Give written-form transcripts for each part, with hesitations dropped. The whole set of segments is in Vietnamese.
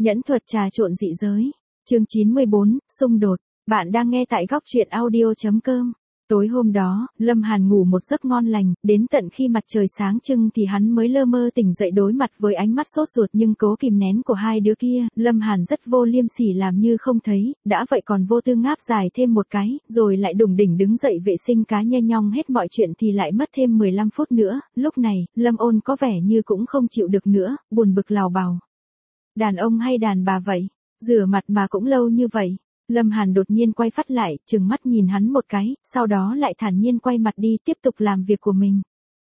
Nhẫn thuật trà trộn dị giới. Chương 94, xung đột. Bạn đang nghe tại góc truyện audio.com. Tối hôm đó, Lâm Hàn ngủ một giấc ngon lành, đến tận khi mặt trời sáng trưng thì hắn mới lơ mơ tỉnh dậy đối mặt với ánh mắt sốt ruột nhưng cố kìm nén của hai đứa kia. Lâm Hàn rất vô liêm sỉ làm như không thấy, đã vậy còn vô tư ngáp dài thêm một cái, rồi lại đùng đỉnh đứng dậy vệ sinh cá nhe nhong hết mọi chuyện thì lại mất thêm 15 phút nữa. Lúc này, Lâm Ôn có vẻ như cũng không chịu được nữa, buồn bực lào bào. Đàn ông hay đàn bà vậy? Rửa mặt mà cũng lâu như vậy. Lâm Hàn đột nhiên quay phát lại, trừng mắt nhìn hắn một cái, sau đó lại thản nhiên quay mặt đi tiếp tục làm việc của mình.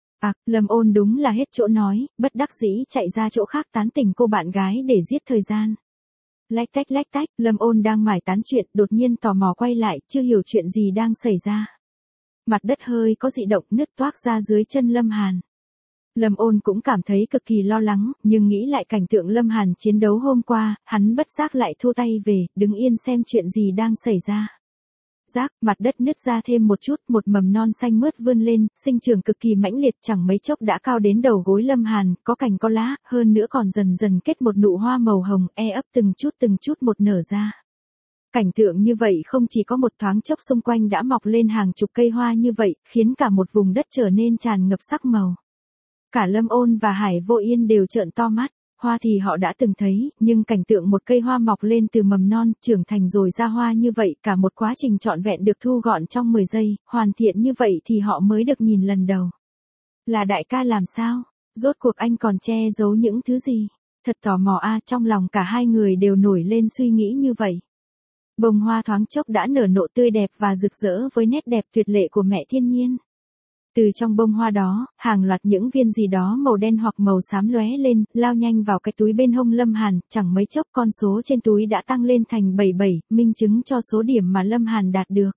Lâm Ôn đúng là hết chỗ nói, bất đắc dĩ chạy ra chỗ khác tán tỉnh cô bạn gái để giết thời gian. Lách tách, Lâm Ôn đang mải tán chuyện, đột nhiên tò mò quay lại, chưa hiểu chuyện gì đang xảy ra. Mặt đất hơi có dị động nứt toác ra dưới chân Lâm Hàn. Lâm Ôn cũng cảm thấy cực kỳ lo lắng, nhưng nghĩ lại cảnh tượng Lâm Hàn chiến đấu hôm qua, hắn bất giác lại thu tay về, đứng yên xem chuyện gì đang xảy ra. Rác, mặt đất nứt ra thêm một chút, một mầm non xanh mướt vươn lên, sinh trưởng cực kỳ mãnh liệt, chẳng mấy chốc đã cao đến đầu gối Lâm Hàn, có cành có lá, hơn nữa còn dần dần kết một nụ hoa màu hồng, ấp từng chút một nở ra. Cảnh tượng như vậy không chỉ có một thoáng chốc xung quanh đã mọc lên hàng chục cây hoa như vậy, khiến cả một vùng đất trở nên tràn ngập sắc màu. Cả Lâm Ôn và Hải Vô Yên đều trợn to mắt, hoa thì họ đã từng thấy, nhưng cảnh tượng một cây hoa mọc lên từ mầm non, trưởng thành rồi ra hoa như vậy, cả một quá trình trọn vẹn được thu gọn trong 10 giây, hoàn thiện như vậy thì họ mới được nhìn lần đầu. Là đại ca làm sao? Rốt cuộc anh còn che giấu những thứ gì? Thật tò mò trong lòng cả hai người đều nổi lên suy nghĩ như vậy. Bông hoa thoáng chốc đã nở nộ tươi đẹp và rực rỡ với nét đẹp tuyệt lệ của mẹ thiên nhiên. Từ trong bông hoa đó, hàng loạt những viên gì đó màu đen hoặc màu xám lóe lên, lao nhanh vào cái túi bên hông Lâm Hàn, chẳng mấy chốc con số trên túi đã tăng lên thành 77, minh chứng cho số điểm mà Lâm Hàn đạt được.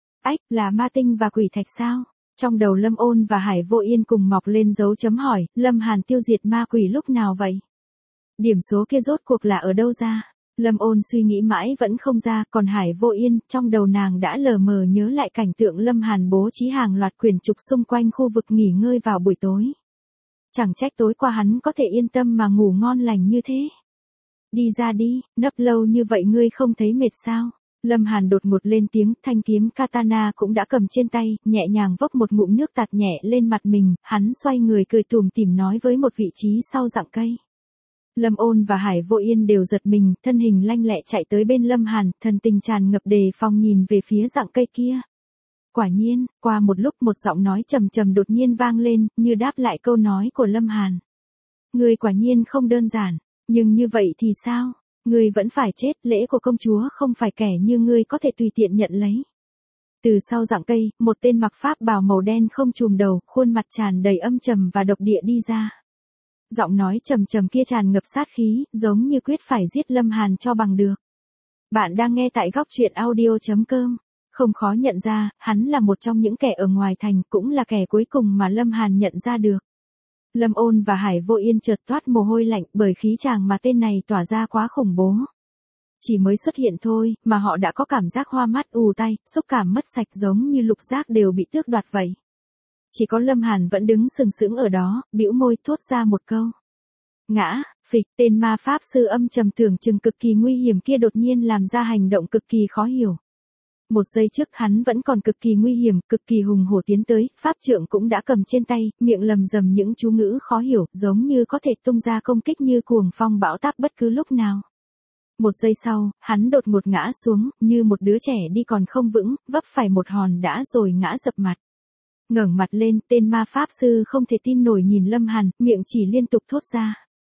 Là ma tinh và quỷ thạch sao? Trong đầu Lâm Ôn và Hải Vô Yên cùng mọc lên dấu chấm hỏi, Lâm Hàn tiêu diệt ma quỷ lúc nào vậy? Điểm số kia rốt cuộc là ở đâu ra? Lâm Ôn suy nghĩ mãi vẫn không ra, còn Hải Vô Yên, trong đầu nàng đã lờ mờ nhớ lại cảnh tượng Lâm Hàn bố trí hàng loạt quyển trục xung quanh khu vực nghỉ ngơi vào buổi tối. Chẳng trách tối qua hắn có thể yên tâm mà ngủ ngon lành như thế. Đi ra đi, nấp lâu như vậy ngươi không thấy mệt sao? Lâm Hàn đột ngột lên tiếng, thanh kiếm katana cũng đã cầm trên tay, nhẹ nhàng vốc một ngụm nước tạt nhẹ lên mặt mình, hắn xoay người cười tủm tỉm nói với một vị trí sau rặng cây. Lâm Ôn và Hải Vô Yên đều giật mình, thân hình lanh lẹ chạy tới bên Lâm Hàn, thần tình tràn ngập đề phòng nhìn về phía rặng cây kia. Quả nhiên, qua một lúc một giọng nói trầm trầm đột nhiên vang lên, như đáp lại câu nói của Lâm Hàn. Ngươi quả nhiên không đơn giản, nhưng như vậy thì sao? Ngươi vẫn phải chết, lễ của công chúa không phải kẻ như ngươi có thể tùy tiện nhận lấy. Từ sau rặng cây, một tên mặc pháp bào màu đen không trùm đầu, khuôn mặt tràn đầy âm trầm và độc địa đi ra. Giọng nói trầm trầm kia tràn ngập sát khí, giống như quyết phải giết Lâm Hàn cho bằng được. Bạn đang nghe tại góc truyện audio.com. Không khó nhận ra, hắn là một trong những kẻ ở ngoài thành, cũng là kẻ cuối cùng mà Lâm Hàn nhận ra được. Lâm Ôn và Hải Vô Yên chợt toát mồ hôi lạnh bởi khí chàng mà tên này tỏa ra quá khủng bố. Chỉ mới xuất hiện thôi, mà họ đã có cảm giác hoa mắt ù tai, xúc cảm mất sạch giống như lục giác đều bị tước đoạt vậy. Chỉ có Lâm Hàn vẫn đứng sừng sững ở đó, bĩu môi thốt ra một câu. Ngã, phịch, tên ma pháp sư âm trầm tưởng chừng cực kỳ nguy hiểm kia đột nhiên làm ra hành động cực kỳ khó hiểu. Một giây trước hắn vẫn còn cực kỳ nguy hiểm, cực kỳ hùng hổ tiến tới, pháp trượng cũng đã cầm trên tay, miệng lầm rầm những chú ngữ khó hiểu, giống như có thể tung ra công kích như cuồng phong bão táp bất cứ lúc nào. Một giây sau, hắn đột ngột ngã xuống, như một đứa trẻ đi còn không vững, vấp phải một hòn đá rồi ngã dập mặt. Ngẩng mặt lên, tên ma pháp sư không thể tin nổi nhìn Lâm Hàn, miệng chỉ liên tục thốt ra.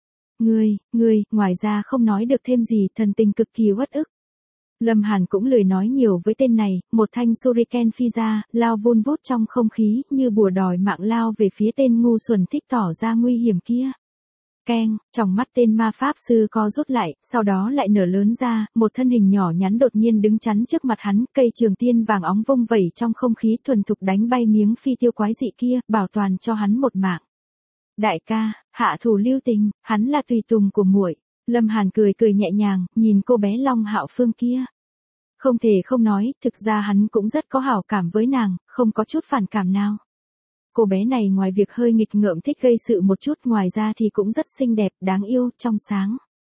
Ngươi, ngoài ra không nói được thêm gì, thần tình cực kỳ uất ức. Lâm Hàn cũng lười nói nhiều với tên này, một thanh shuriken phi ra, lao vun vút trong không khí, như bùa đòi mạng lao về phía tên ngu xuẩn thích tỏ ra nguy hiểm kia. Keng, trong mắt tên ma pháp sư co rút lại, sau đó lại nở lớn ra, một thân hình nhỏ nhắn đột nhiên đứng chắn trước mặt hắn, cây trường tiên vàng óng vung vẩy trong không khí thuần thục đánh bay miếng phi tiêu quái dị kia, bảo toàn cho hắn một mạng. Đại ca, hạ thủ lưu tình, hắn là tùy tùng của muội. Lâm Hàn cười nhẹ nhàng, nhìn cô bé Long Hạo Phương kia. Không thể không nói, thực ra hắn cũng rất có hảo cảm với nàng, không có chút phản cảm nào. Cô bé này ngoài việc hơi nghịch ngợm thích gây sự một chút, ngoài ra thì cũng rất xinh đẹp, đáng yêu, trong sáng.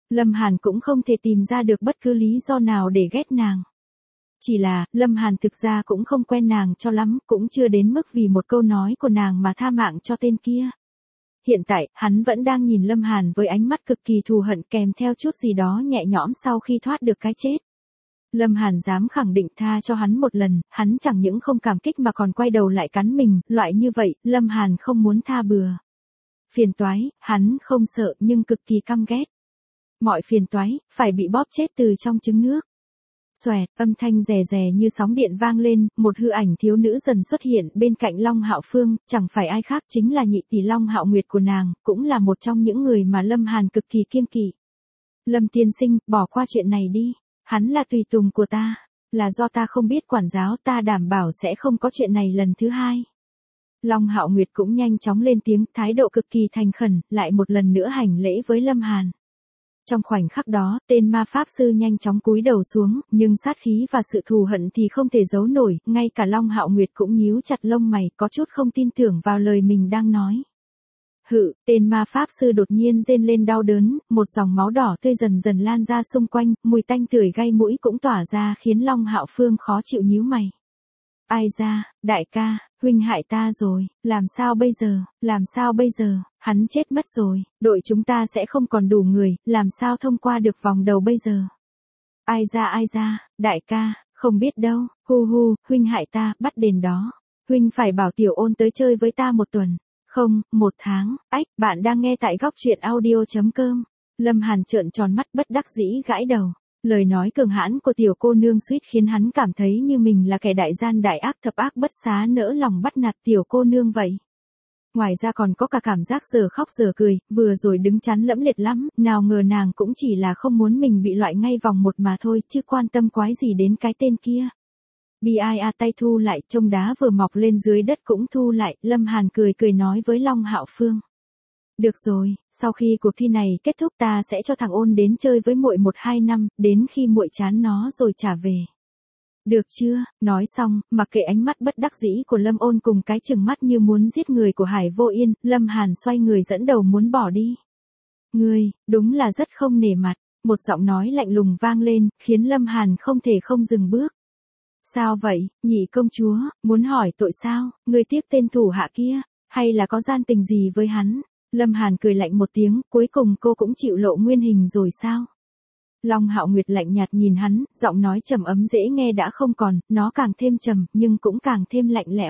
Lâm Hàn cũng không thể tìm ra được bất cứ lý do nào để ghét nàng. Chỉ là, Lâm Hàn thực ra cũng không quen nàng cho lắm, cũng chưa đến mức vì một câu nói của nàng mà tha mạng cho tên kia. Hiện tại, hắn vẫn đang nhìn Lâm Hàn với ánh mắt cực kỳ thù hận kèm theo chút gì đó nhẹ nhõm sau khi thoát được cái chết. Lâm Hàn dám khẳng định tha cho hắn một lần, hắn chẳng những không cảm kích mà còn quay đầu lại cắn mình, loại như vậy, Lâm Hàn không muốn tha bừa. Phiền toái, hắn không sợ nhưng cực kỳ căm ghét. Mọi phiền toái, phải bị bóp chết từ trong trứng nước. Xoẹt, âm thanh rè rè như sóng điện vang lên, một hư ảnh thiếu nữ dần xuất hiện bên cạnh Long Hạo Phương, chẳng phải ai khác chính là nhị tỷ Long Hạo Nguyệt của nàng, cũng là một trong những người mà Lâm Hàn cực kỳ kiêng kỵ. Lâm tiên sinh, bỏ qua chuyện này đi, hắn là tùy tùng của ta, là do ta không biết quản giáo, ta đảm bảo sẽ không có chuyện này lần thứ hai. Long Hạo Nguyệt cũng nhanh chóng lên tiếng, thái độ cực kỳ thành khẩn, lại một lần nữa hành lễ với Lâm Hàn. Trong khoảnh khắc đó, tên ma pháp sư nhanh chóng cúi đầu xuống, nhưng sát khí và sự thù hận thì không thể giấu nổi, ngay cả Long Hạo Nguyệt cũng nhíu chặt lông mày, có chút không tin tưởng vào lời mình đang nói. Hự, tên ma pháp sư đột nhiên rên lên đau đớn, một dòng máu đỏ tươi dần dần lan ra xung quanh, mùi tanh tưởi gây mũi cũng tỏa ra khiến Long Hạo Phương khó chịu nhíu mày. Ai ra, đại ca, huynh hại ta rồi, làm sao bây giờ, hắn chết mất rồi, đội chúng ta sẽ không còn đủ người, làm sao thông qua được vòng đầu bây giờ. Ai ra, đại ca, không biết đâu, huynh hại ta, bắt đền đó, huynh phải bảo Tiểu Ôn tới chơi với ta 1 tuần, không, 1 tháng, bạn đang nghe tại góc truyện audio.com, Lâm Hàn trợn tròn mắt bất đắc dĩ gãi đầu. Lời nói cường hãn của tiểu cô nương suýt khiến hắn cảm thấy như mình là kẻ đại gian đại ác thập ác bất xá nỡ lòng bắt nạt tiểu cô nương vậy. Ngoài ra còn có cả cảm giác giờ khóc giờ cười, vừa rồi đứng chắn lẫm liệt lắm, nào ngờ nàng cũng chỉ là không muốn mình bị loại ngay vòng 1 mà thôi, chứ quan tâm quái gì đến cái tên kia. Bia tay thu lại, trông đá vừa mọc lên dưới đất cũng thu lại, Lâm Hàn cười cười nói với Long Hạo Phương. Được rồi, sau khi cuộc thi này kết thúc ta sẽ cho thằng Ôn đến chơi với muội 1-2 năm, đến khi muội chán nó rồi trả về. Được chưa? Nói xong, mặc kệ ánh mắt bất đắc dĩ của Lâm Ôn cùng cái chừng mắt như muốn giết người của Hải Vô Yên, Lâm Hàn xoay người dẫn đầu muốn bỏ đi. Ngươi, đúng là rất không nể mặt, một giọng nói lạnh lùng vang lên, khiến Lâm Hàn không thể không dừng bước. Sao vậy, nhị công chúa, muốn hỏi tội sao, ngươi tiếc tên thủ hạ kia, hay là có gian tình gì với hắn? Lâm Hàn cười lạnh một tiếng, cuối cùng cô cũng chịu lộ nguyên hình rồi sao? Long Hạo Nguyệt lạnh nhạt nhìn hắn, giọng nói trầm ấm dễ nghe đã không còn, nó càng thêm trầm, nhưng cũng càng thêm lạnh lẽo.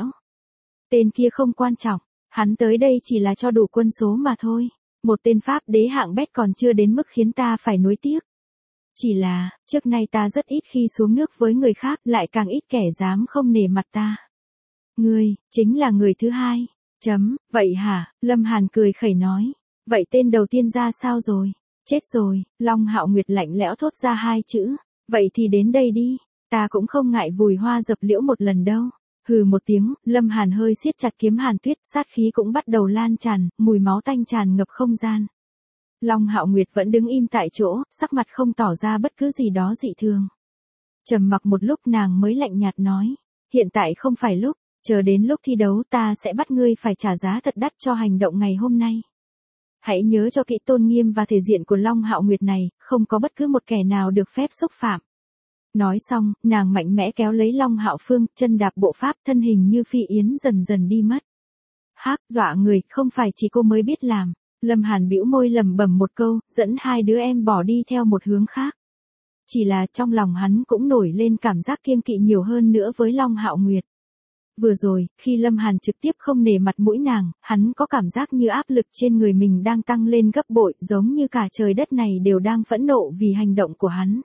Tên kia không quan trọng, hắn tới đây chỉ là cho đủ quân số mà thôi. Một tên Pháp đế hạng bét còn chưa đến mức khiến ta phải nuối tiếc. Chỉ là, trước nay ta rất ít khi xuống nước với người khác, lại càng ít kẻ dám không nể mặt ta. Ngươi, chính là người thứ hai. Vậy hả? Lâm Hàn cười khẩy nói. Vậy tên đầu tiên ra sao rồi? Chết rồi, Long Hạo Nguyệt lạnh lẽo thốt ra 2 chữ. Vậy thì đến đây đi, ta cũng không ngại vùi hoa dập liễu một lần đâu. Hừ một tiếng, Lâm Hàn hơi siết chặt kiếm hàn tuyết, sát khí cũng bắt đầu lan tràn, mùi máu tanh tràn ngập không gian. Long Hạo Nguyệt vẫn đứng im tại chỗ, sắc mặt không tỏ ra bất cứ gì đó dị thường. Trầm mặc một lúc nàng mới lạnh nhạt nói. Hiện tại không phải lúc. Chờ đến lúc thi đấu ta sẽ bắt ngươi phải trả giá thật đắt cho hành động ngày hôm nay. Hãy nhớ cho kỹ tôn nghiêm và thể diện của Long Hạo Nguyệt này, không có bất cứ một kẻ nào được phép xúc phạm. Nói xong, nàng mạnh mẽ kéo lấy Long Hạo Phương, chân đạp bộ pháp, thân hình như phi yến dần dần đi mất. Hác, dọa người, không phải chỉ cô mới biết làm. Lâm Hàn bĩu môi lẩm bẩm một câu, dẫn 2 đứa em bỏ đi theo một hướng khác. Chỉ là trong lòng hắn cũng nổi lên cảm giác kiêng kỵ nhiều hơn nữa với Long Hạo Nguyệt. Vừa rồi, khi Lâm Hàn trực tiếp không nể mặt mũi nàng, hắn có cảm giác như áp lực trên người mình đang tăng lên gấp bội, giống như cả trời đất này đều đang phẫn nộ vì hành động của hắn.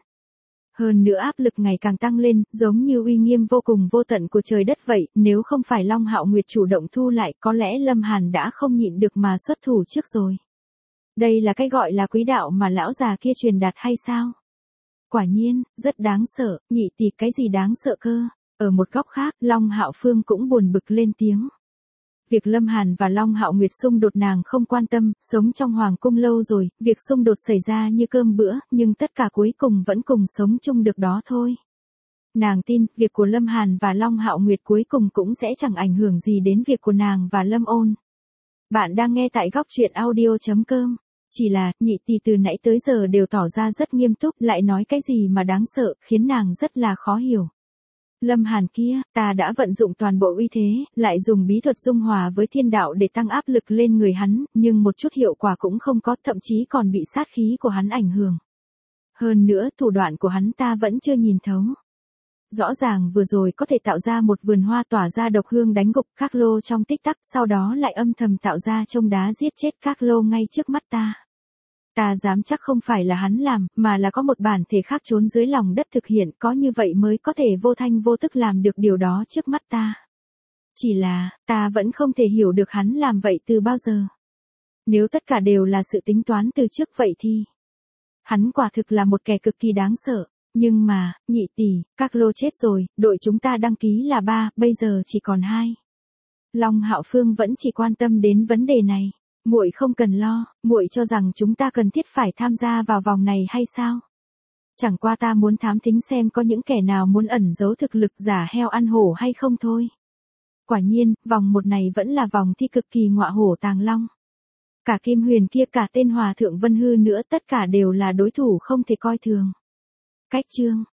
Hơn nữa áp lực ngày càng tăng lên, giống như uy nghiêm vô cùng vô tận của trời đất vậy, nếu không phải Long Hạo Nguyệt chủ động thu lại, có lẽ Lâm Hàn đã không nhịn được mà xuất thủ trước rồi. Đây là cái gọi là quý đạo mà lão già kia truyền đạt hay sao? Quả nhiên, rất đáng sợ, nhị tỷ cái gì đáng sợ cơ? Ở một góc khác, Long Hạo Phương cũng buồn bực lên tiếng. Việc Lâm Hàn và Long Hạo Nguyệt xung đột nàng không quan tâm, sống trong hoàng cung lâu rồi, việc xung đột xảy ra như cơm bữa, nhưng tất cả cuối cùng vẫn cùng sống chung được đó thôi. Nàng tin, việc của Lâm Hàn và Long Hạo Nguyệt cuối cùng cũng sẽ chẳng ảnh hưởng gì đến việc của nàng và Lâm Ôn. Bạn đang nghe tại góc truyện audio.com. Chỉ là, nhị tỷ từ nãy tới giờ đều tỏ ra rất nghiêm túc, lại nói cái gì mà đáng sợ, khiến nàng rất là khó hiểu. Lâm Hàn kia, ta đã vận dụng toàn bộ uy thế, lại dùng bí thuật dung hòa với thiên đạo để tăng áp lực lên người hắn, nhưng một chút hiệu quả cũng không có, thậm chí còn bị sát khí của hắn ảnh hưởng. Hơn nữa, thủ đoạn của hắn ta vẫn chưa nhìn thấu. Rõ ràng vừa rồi có thể tạo ra một vườn hoa tỏa ra độc hương đánh gục các lô trong tích tắc, sau đó lại âm thầm tạo ra trông đá giết chết các lô ngay trước mắt ta. Ta dám chắc không phải là hắn làm, mà là có một bản thể khác trốn dưới lòng đất thực hiện, có như vậy mới có thể vô thanh vô tức làm được điều đó trước mắt ta. Chỉ là, ta vẫn không thể hiểu được hắn làm vậy từ bao giờ. Nếu tất cả đều là sự tính toán từ trước vậy thì... Hắn quả thực là một kẻ cực kỳ đáng sợ. Nhưng mà, nhị tỷ, các lô chết rồi, đội chúng ta đăng ký là 3, bây giờ chỉ còn 2. Long Hạo Phương vẫn chỉ quan tâm đến vấn đề này. Muội không cần lo, muội cho rằng chúng ta cần thiết phải tham gia vào vòng này hay sao? Chẳng qua ta muốn thám thính xem có những kẻ nào muốn ẩn giấu thực lực giả heo ăn hổ hay không thôi. Quả nhiên, vòng 1 này vẫn là vòng thi cực kỳ ngọa hổ tàng long. Cả Kim Huyền kia, cả tên Hòa Thượng Vân Hư nữa, tất cả đều là đối thủ không thể coi thường. Cách chương